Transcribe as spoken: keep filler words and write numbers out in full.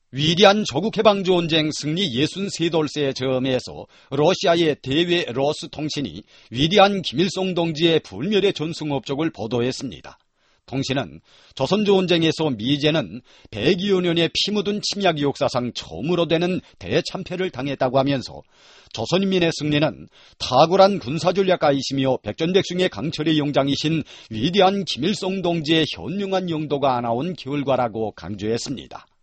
위대한 조국해방전쟁 승리 예순세 돌세의 즈음에서 러시아의 대외 러스 통신이 위대한 김일성 동지의 불멸의 전승업적을 보도했습니다. 통신은 조선전쟁에서 미제는 백여 년의 피 묻은 침략 역사상 처음으로 되는 대참패를 당했다고 하면서 조선인민의 승리는 탁월한 군사전략가이시며 백전백승의 강철의 용장이신 위대한 김일성 동지의 현명한 용도가 아나온 결과라고 강조했습니다.